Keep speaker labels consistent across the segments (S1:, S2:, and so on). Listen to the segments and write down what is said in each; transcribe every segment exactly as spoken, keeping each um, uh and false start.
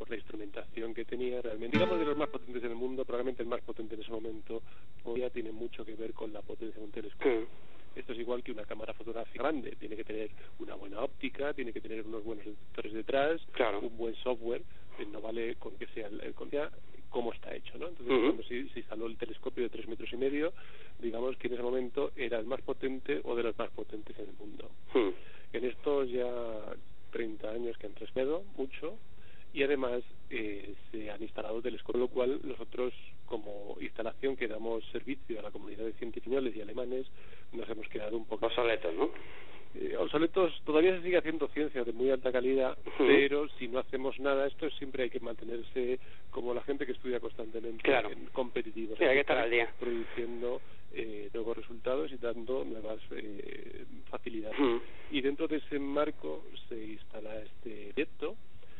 S1: por la instrumentación que tenía realmente. Digamos de los más potentes en el mundo, probablemente el más potente en ese momento, hoy ya tiene mucho que ver con la potencia de un telescopio. Mm. Esto es igual que una cámara fotográfica grande, tiene que tener una buena óptica, tiene que tener unos buenos detectores detrás,
S2: claro.
S1: un buen software, eh, no vale con que sea el, el con ya cómo está hecho, ¿no? Entonces,
S2: uh-huh.
S1: cuando se, se instaló el telescopio de tres metros y medio, digamos que en ese momento era el más potente o de los más potentes en el mundo.
S2: Uh-huh.
S1: En estos ya treinta años que han transcurrido mucho, y además eh, se han instalado telescopios, lo cual nosotros como instalación que damos servicio a la comunidad de científicos y alemanes nos hemos quedado un poco
S2: obsoletos, ¿no?
S1: Eh, obsoletos. Todavía se sigue haciendo ciencia de muy alta calidad, uh-huh. pero si no hacemos nada, esto siempre hay que mantenerse como la gente que estudia constantemente,
S2: claro.
S1: en competitivos,
S2: sí, hay que estar al día,
S1: produciendo eh, nuevos resultados y dando nuevas eh, facilidades. Uh-huh. Y dentro de ese marco se instala este proyecto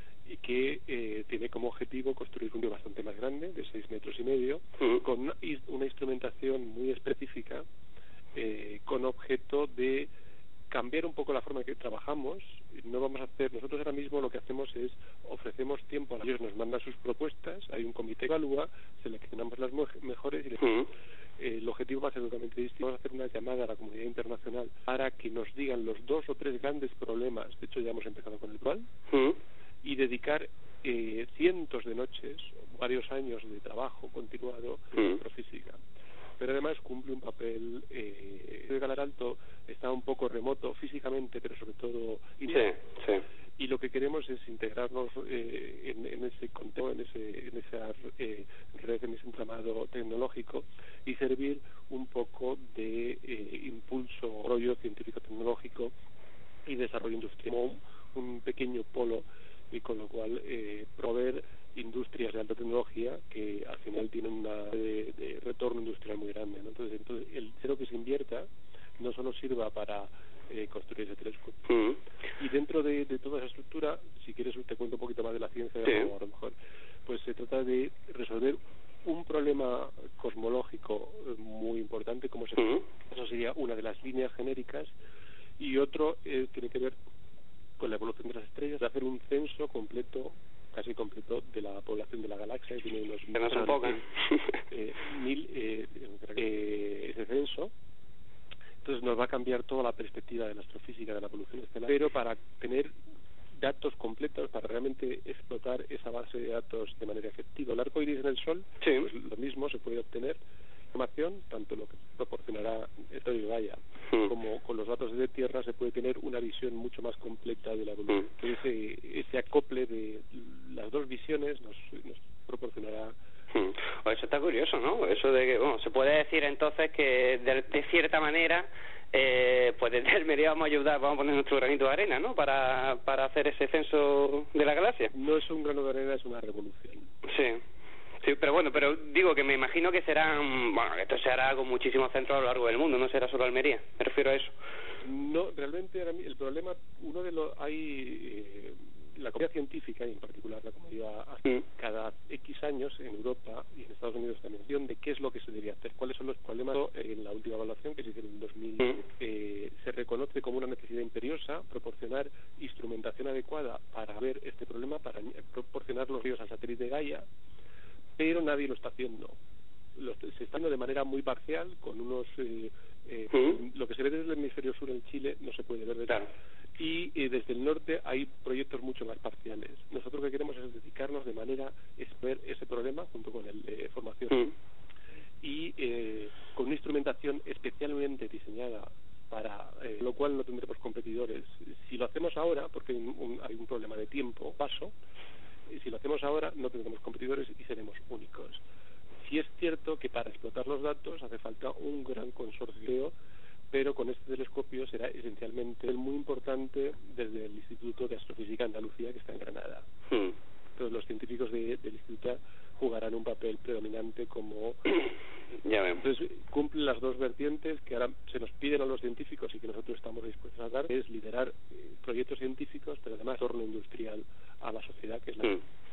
S1: y que eh, tiene como objetivo construir un río bastante más grande, de seis metros y medio, uh-huh. con una, una instrumentación muy específica, eh, con objeto de cambiar un poco la forma en que trabajamos. No vamos a hacer, nosotros ahora mismo lo que hacemos es ofrecemos tiempo a ellos, nos mandan sus propuestas, hay un comité que evalúa, seleccionamos las mejores y les... uh-huh. eh, el objetivo va a ser totalmente distinto. Vamos a hacer una llamada a la comunidad internacional para que nos digan los dos o tres grandes problemas, de hecho ya hemos empezado con el cual, uh-huh. y dedicar eh, cientos de noches, varios años de trabajo continuado en uh-huh. astrofísica. Pero además cumple un papel, eh, el Galar Alto está un poco remoto físicamente, pero sobre todo...
S2: Sí, sí.
S1: Y lo que queremos es integrarnos eh, en, en ese contexto, en, ese, en esa eh, red, en ese entramado tecnológico y servir un poco de eh, impulso, rollo científico-tecnológico y desarrollo industrial, como un, un pequeño polo, y con lo cual eh, proveer industrias de alta tecnología que al final tienen una de, de retorno industrial muy grande, ¿no? Entonces, entonces el dinero que se invierta no solo sirva para eh, construir ese telescopio.
S2: Uh-huh.
S1: Y dentro de, de toda esa estructura, si quieres te cuento un poquito más de la ciencia,
S2: sí.
S1: o a lo mejor, pues se trata de resolver un problema cosmológico muy importante, como se uh-huh. eso sería una de las líneas genéricas, y otro eh, tiene que ver con la evolución de las estrellas, de hacer un censo completo, casi completo, de la población de la galaxia, y tiene unos
S2: que no son pocas.
S1: Eh, mil, eh, eh, ese censo. Entonces nos va a cambiar toda la perspectiva de la astrofísica, de la evolución estelar, pero para tener datos completos, para realmente explotar esa base de datos de manera efectiva. El arco iris en el Sol,
S2: sí.
S1: pues lo mismo se puede obtener información, tanto lo que proporcionará el Gaia hmm. como con los datos de Tierra se puede tener una visión mucho más completa de la evolución. Hmm. Entonces ese, ese acople de las dos visiones nos, nos proporcionará.
S2: Hmm. Pues eso está curioso, ¿no? Eso de que, bueno, se puede decir entonces que de, de cierta manera eh, pues desde Almería vamos a ayudar, vamos a poner nuestro granito de arena, ¿no? Para, para hacer ese censo de la galaxia.
S1: No es un grano de arena, es una revolución.
S2: Sí. Sí, pero bueno, pero digo que me imagino que serán, bueno, esto se hará con muchísimos centros a lo largo del mundo, no será solo Almería, me refiero a eso.
S1: No, realmente el problema, uno de los, hay, eh, la comunidad científica, y en particular la comunidad, mm. cada X años en Europa y en Estados Unidos también, de qué es lo que se debería hacer, cuáles son los problemas. En la última evaluación que se hizo en el dos mil, mm. eh, se reconoce como una necesidad imperiosa proporcionar instrumentación adecuada para ver este problema, para proporcionar los ríos al satélite Gaia, pero nadie lo está haciendo. Lo, se está haciendo de manera muy parcial, con unos... Eh, eh, ¿Mm? Lo que se ve desde el hemisferio sur en Chile no se puede ver desde
S2: claro.
S1: Y eh, desde el norte hay proyectos mucho más parciales. Nosotros lo que queremos es dedicarnos de manera a ver ese problema junto con el de eh, formación ¿Mm? y eh, con una instrumentación especialmente diseñada para eh, lo cual no tendremos competidores. Si lo hacemos ahora, porque hay un, hay un problema de tiempo, paso, y si lo hacemos ahora no tendremos competidores y seremos únicos. Sí es cierto que para explotar los datos hace falta un gran consorcio, pero con este telescopio será esencialmente muy importante desde el Instituto de Astrofísica Andalucía, que está en Granada. Hmm. Entonces los científicos de, del instituto jugarán un papel predominante como...
S2: Ya vemos.
S1: Entonces cumplen las dos vertientes que ahora se nos piden a los científicos y que nosotros estamos dispuestos a dar, es liderar eh, proyectos científicos, pero además torno industrial a la sociedad, que es la... Hmm.